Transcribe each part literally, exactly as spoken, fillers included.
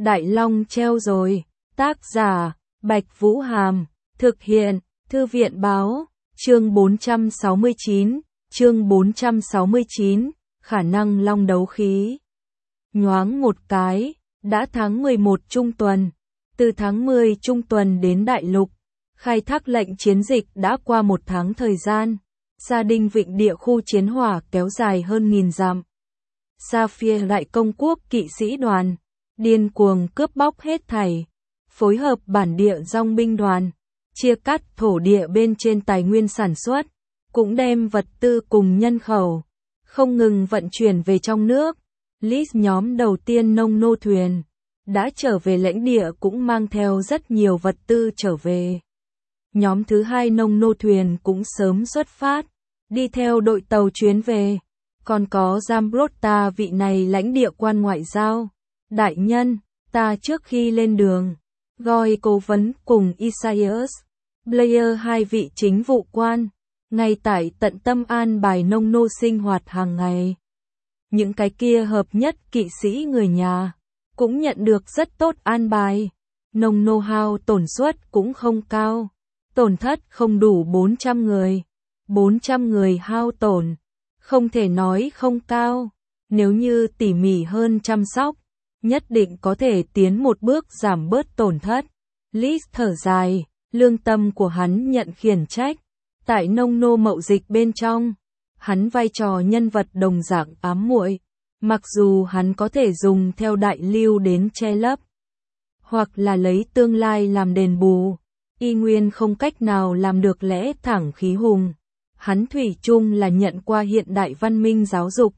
Đại Long treo rồi. Tác giả, Bạch Vũ Hàm. Thực hiện, Thư viện Báo. Chương bốn trăm sáu mươi chín. Chương bốn trăm sáu mươi chín. Khả năng long đấu khí. Nhoáng một cái, đã tháng mười một trung tuần. Từ tháng mười trung tuần đến đại lục, khai thác lệnh chiến dịch đã qua một tháng thời gian. Gia đình Vịnh Địa khu chiến hỏa kéo dài hơn nghìn dặm. Sapphire đại công quốc kỵ sĩ đoàn, điên cuồng cướp bóc hết thảy, phối hợp bản địa dòng binh đoàn, chia cắt thổ địa bên trên tài nguyên sản xuất, cũng đem vật tư cùng nhân khẩu, không ngừng vận chuyển về trong nước. List nhóm đầu tiên nông nô thuyền, đã trở về lãnh địa cũng mang theo rất nhiều vật tư trở về. Nhóm thứ hai nông nô thuyền cũng sớm xuất phát, đi theo đội tàu chuyến về. Còn có Zambrotta vị này lãnh địa quan ngoại giao. Đại nhân, ta trước khi lên đường, gọi cố vấn cùng Isaias, Blair hai vị chính vụ quan, ngay tại tận tâm an bài nông nô sinh hoạt hàng ngày. Những cái kia hợp nhất kỵ sĩ người nhà, cũng nhận được rất tốt an bài. Nông nô hao tổn suất cũng không cao, tổn thất không đủ bốn trăm người. bốn trăm người hao tổn, không thể nói không cao, nếu như tỉ mỉ hơn chăm sóc, nhất định có thể tiến một bước giảm bớt tổn thất. List thở dài, lương tâm của hắn nhận khiển trách. Tại nông nô mậu dịch bên trong, hắn vai trò nhân vật đồng dạng ám muội, mặc dù hắn có thể dùng theo đại lưu đến che lấp, hoặc là lấy tương lai làm đền bù, y nguyên không cách nào làm được lẽ thẳng khí hùng. Hắn thủy chung là nhận qua hiện đại văn minh giáo dục.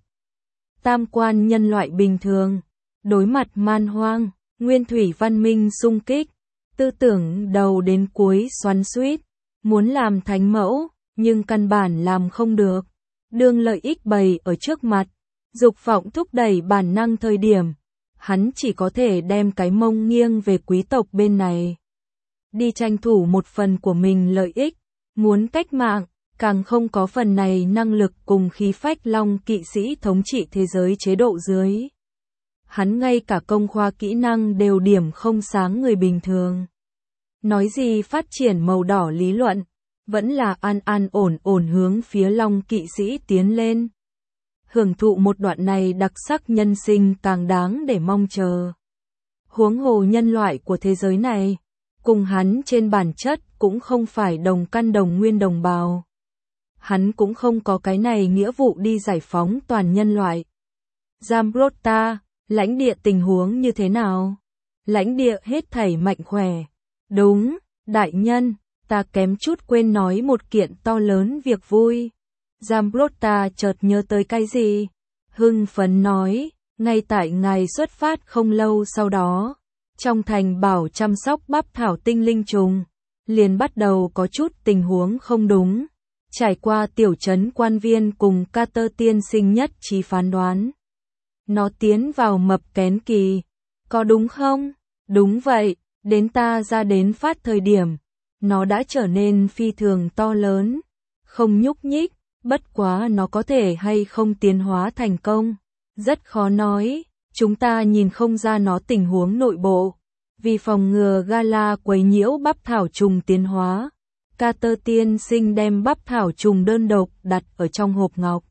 Tam quan nhân loại bình thường, đối mặt man hoang, nguyên thủy văn minh xung kích, tư tưởng đầu đến cuối xoắn xuýt, muốn làm thánh mẫu, nhưng căn bản làm không được. Đương lợi ích bày ở trước mặt, dục vọng thúc đẩy bản năng thời điểm, hắn chỉ có thể đem cái mông nghiêng về quý tộc bên này. Đi tranh thủ một phần của mình lợi ích, muốn cách mạng, càng không có phần này năng lực cùng khí phách long kỵ sĩ thống trị thế giới chế độ dưới. Hắn ngay cả công khoa kỹ năng đều điểm không sáng người bình thường. Nói gì phát triển màu đỏ lý luận, vẫn là an an ổn ổn hướng phía long kỵ sĩ tiến lên. Hưởng thụ một đoạn này đặc sắc nhân sinh càng đáng để mong chờ. Huống hồ nhân loại của thế giới này, cùng hắn trên bản chất cũng không phải đồng căn đồng nguyên đồng bào. Hắn cũng không có cái này nghĩa vụ đi giải phóng toàn nhân loại. Zambrotta, lãnh địa tình huống như thế nào? Lãnh địa hết thảy mạnh khỏe. Đúng, đại nhân, ta kém chút quên nói một kiện to lớn việc vui. Zambrotta chợt nhớ tới cái gì? Hưng phấn nói, ngay tại ngày xuất phát không lâu sau đó, trong thành bảo chăm sóc bắp thảo tinh linh trùng, liền bắt đầu có chút tình huống không đúng. Trải qua tiểu trấn quan viên cùng Carter tiên sinh nhất trí phán đoán, nó tiến vào mập kén kỳ. Có đúng không? Đúng vậy, đến ta ra đến phát thời điểm, nó đã trở nên phi thường to lớn, không nhúc nhích, bất quá nó có thể hay không tiến hóa thành công, rất khó nói, chúng ta nhìn không ra nó tình huống nội bộ, vì phòng ngừa Gala quấy nhiễu bắp thảo trùng tiến hóa. Carter tiên sinh đem bắp thảo trùng đơn độc đặt ở trong hộp ngọc.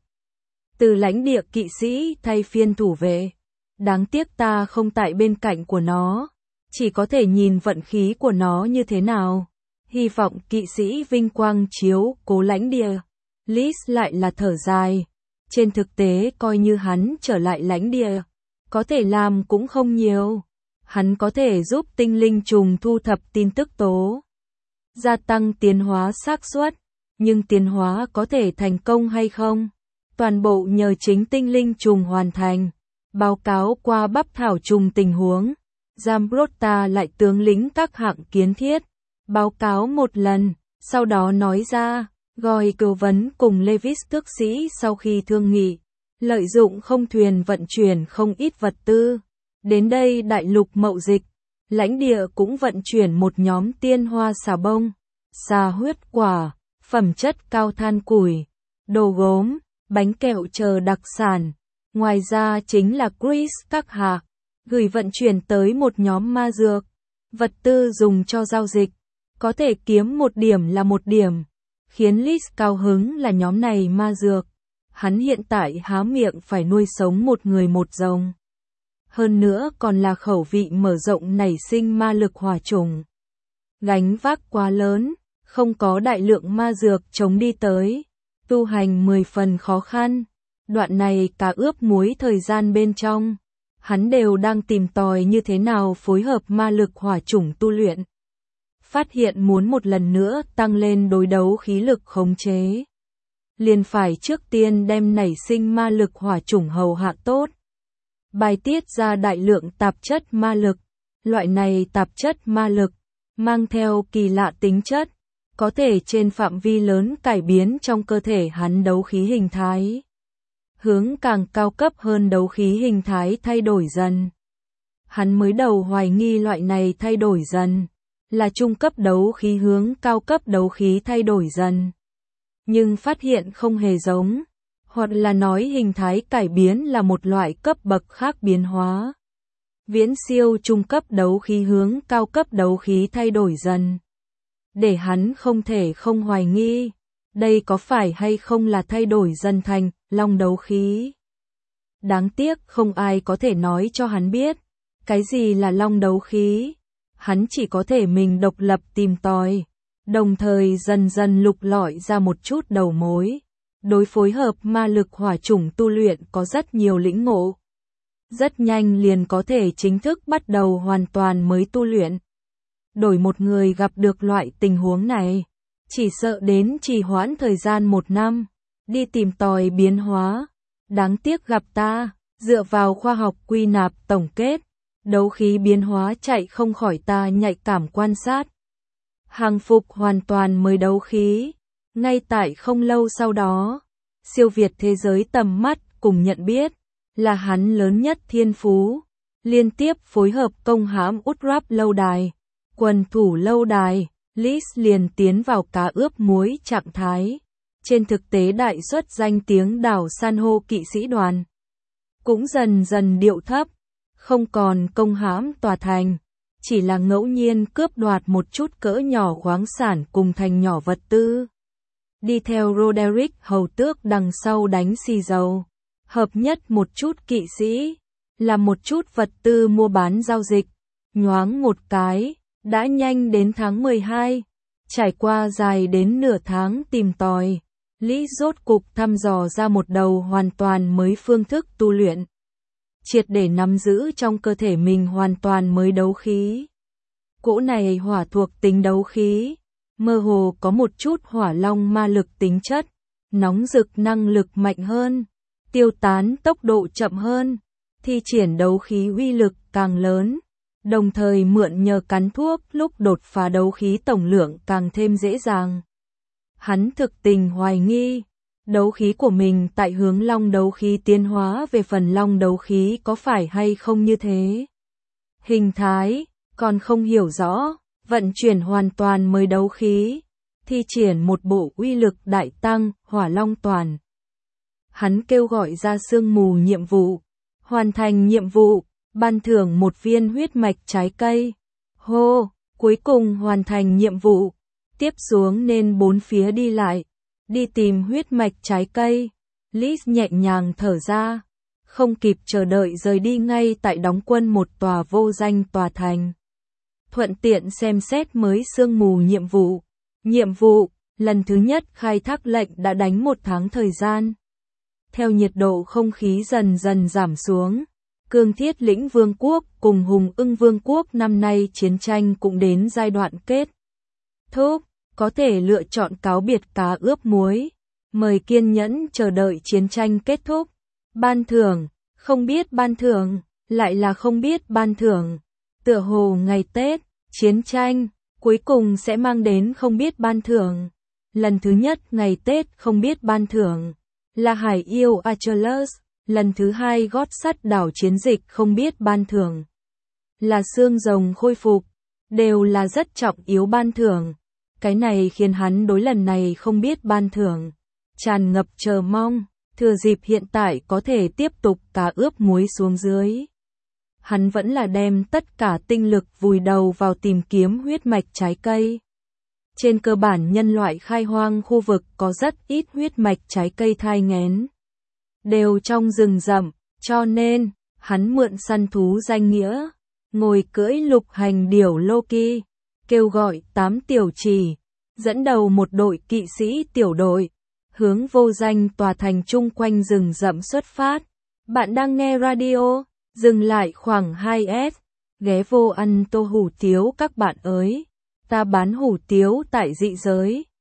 Từ lãnh địa kỵ sĩ thay phiên thủ vệ. Đáng tiếc ta không tại bên cạnh của nó. Chỉ có thể nhìn vận khí của nó như thế nào. Hy vọng kỵ sĩ vinh quang chiếu cố lãnh địa. Liz lại là thở dài. Trên thực tế coi như hắn trở lại lãnh địa, có thể làm cũng không nhiều. Hắn có thể giúp tinh linh trùng thu thập tin tức tố, gia tăng tiến hóa xác suất, nhưng tiến hóa có thể thành công hay không? Toàn bộ nhờ chính tinh linh trùng hoàn thành. Báo cáo qua bắp thảo trùng tình huống, Zambrotta lại tướng lĩnh các hạng kiến thiết, báo cáo một lần, sau đó nói ra, gọi cố vấn cùng Levis tước sĩ sau khi thương nghị, lợi dụng không thuyền vận chuyển không ít vật tư, đến đây đại lục mậu dịch. Lãnh địa cũng vận chuyển một nhóm tiên hoa xà bông, xà huyết quả, phẩm chất cao than củi, đồ gốm, bánh kẹo chờ đặc sản. Ngoài ra chính là Chris các hạ, gửi vận chuyển tới một nhóm ma dược, vật tư dùng cho giao dịch, có thể kiếm một điểm là một điểm. Khiến Liz cao hứng là nhóm này ma dược, hắn hiện tại há miệng phải nuôi sống một người một rồng. Hơn nữa còn là khẩu vị mở rộng nảy sinh ma lực hỏa chủng. Gánh vác quá lớn, không có đại lượng ma dược chống đi tới, tu hành mười phần khó khăn. Đoạn này cả ướp muối thời gian bên trong, hắn đều đang tìm tòi như thế nào phối hợp ma lực hỏa chủng tu luyện. Phát hiện muốn một lần nữa tăng lên đối đấu khí lực khống chế, liền phải trước tiên đem nảy sinh ma lực hỏa chủng hầu hạ tốt, bài tiết ra đại lượng tạp chất ma lực. Loại này tạp chất ma lực mang theo kỳ lạ tính chất, có thể trên phạm vi lớn cải biến trong cơ thể hắn đấu khí hình thái, hướng càng cao cấp hơn đấu khí hình thái thay đổi dần. Hắn mới đầu hoài nghi loại này thay đổi dần là trung cấp đấu khí hướng cao cấp đấu khí thay đổi dần, nhưng phát hiện không hề giống, hoặc là nói hình thái cải biến là một loại cấp bậc khác biến hóa. Viễn siêu trung cấp đấu khí hướng cao cấp đấu khí thay đổi dần, để hắn không thể không hoài nghi, đây có phải hay không là thay đổi dần thành long đấu khí. Đáng tiếc không ai có thể nói cho hắn biết, cái gì là long đấu khí. Hắn chỉ có thể mình độc lập tìm tòi, đồng thời dần dần lục lọi ra một chút đầu mối. Đối phối hợp ma lực hỏa chủng tu luyện có rất nhiều lĩnh ngộ. Rất nhanh liền có thể chính thức bắt đầu hoàn toàn mới tu luyện. Đổi một người gặp được loại tình huống này, chỉ sợ đến trì hoãn thời gian một năm, đi tìm tòi biến hóa. Đáng tiếc gặp ta, dựa vào khoa học quy nạp tổng kết, đấu khí biến hóa chạy không khỏi ta nhạy cảm quan sát. Hàng phục hoàn toàn mới đấu khí, ngay tại không lâu sau đó, siêu việt thế giới tầm mắt cùng nhận biết, là hắn lớn nhất thiên phú, liên tiếp phối hợp công hãm Utrap lâu đài, quần thủ lâu đài, Liz liền tiến vào cá ướp muối trạng thái. Trên thực tế đại xuất danh tiếng đảo san hô kỵ sĩ đoàn, cũng dần dần điệu thấp, không còn công hãm tòa thành, chỉ là ngẫu nhiên cướp đoạt một chút cỡ nhỏ khoáng sản cùng thành nhỏ vật tư. Đi theo Roderick hầu tước đằng sau đánh xì dầu, hợp nhất một chút kỵ sĩ, làm một chút vật tư mua bán giao dịch, nhoáng một cái, đã nhanh đến tháng mười hai, trải qua dài đến nửa tháng tìm tòi, Lý rốt cục thăm dò ra một đầu hoàn toàn mới phương thức tu luyện, triệt để nắm giữ trong cơ thể mình hoàn toàn mới đấu khí. Cỗ này hỏa thuộc tính đấu khí, mơ hồ có một chút hỏa long ma lực tính chất, nóng rực năng lực mạnh hơn, tiêu tán tốc độ chậm hơn, thi triển đấu khí uy lực càng lớn, đồng thời mượn nhờ cắn thuốc lúc đột phá đấu khí tổng lượng càng thêm dễ dàng. Hắn thực tình hoài nghi, đấu khí của mình tại hướng long đấu khí tiến hóa về phần long đấu khí có phải hay không như thế. Hình thái, còn không hiểu rõ, vận chuyển hoàn toàn mới đấu khí, thi triển một bộ uy lực đại tăng, hỏa long toàn. Hắn kêu gọi ra sương mù nhiệm vụ, hoàn thành nhiệm vụ, ban thưởng một viên huyết mạch trái cây. Hô, cuối cùng hoàn thành nhiệm vụ, tiếp xuống nên bốn phía đi lại, đi tìm huyết mạch trái cây. Liz nhẹ nhàng thở ra, không kịp chờ đợi rời đi ngay tại đóng quân một tòa vô danh tòa thành. Thuận tiện xem xét mới sương mù nhiệm vụ. Nhiệm vụ, lần thứ nhất khai thác lệnh đã đánh một tháng thời gian. Theo nhiệt độ không khí dần dần giảm xuống, Cương Thiết Lĩnh Vương quốc cùng Hùng Ưng Vương quốc năm nay chiến tranh cũng đến giai đoạn kết thúc, có thể lựa chọn cáo biệt cá ướp muối, mời kiên nhẫn chờ đợi chiến tranh kết thúc. Ban thưởng, không biết ban thưởng, lại là không biết ban thưởng. Tựa hồ ngày Tết, chiến tranh, cuối cùng sẽ mang đến không biết ban thưởng. Lần thứ nhất ngày Tết không biết ban thưởng, là hải yêu Achilles. Lần thứ hai gót sắt đảo chiến dịch không biết ban thưởng, là xương rồng khôi phục, đều là rất trọng yếu ban thưởng. Cái này khiến hắn đối lần này không biết ban thưởng tràn ngập chờ mong, thừa dịp hiện tại có thể tiếp tục cá ướp muối xuống dưới. hắn vẫn là đem tất cả tinh lực vùi đầu vào tìm kiếm huyết mạch trái cây. Trên cơ bản nhân loại khai hoang khu vực có rất ít huyết mạch trái cây thai nghén. Đều trong rừng rậm, cho nên, hắn mượn săn thú danh nghĩa, ngồi cưỡi lục hành điểu Loki, kêu gọi tám tiểu chỉ, dẫn đầu một đội kỵ sĩ tiểu đội, hướng vô danh tòa thành chung quanh rừng rậm xuất phát. Bạn đang nghe radio, dừng lại khoảng hai S, ghé vô ăn tô hủ tiếu các bạn ơi, ta bán hủ tiếu tại dị giới.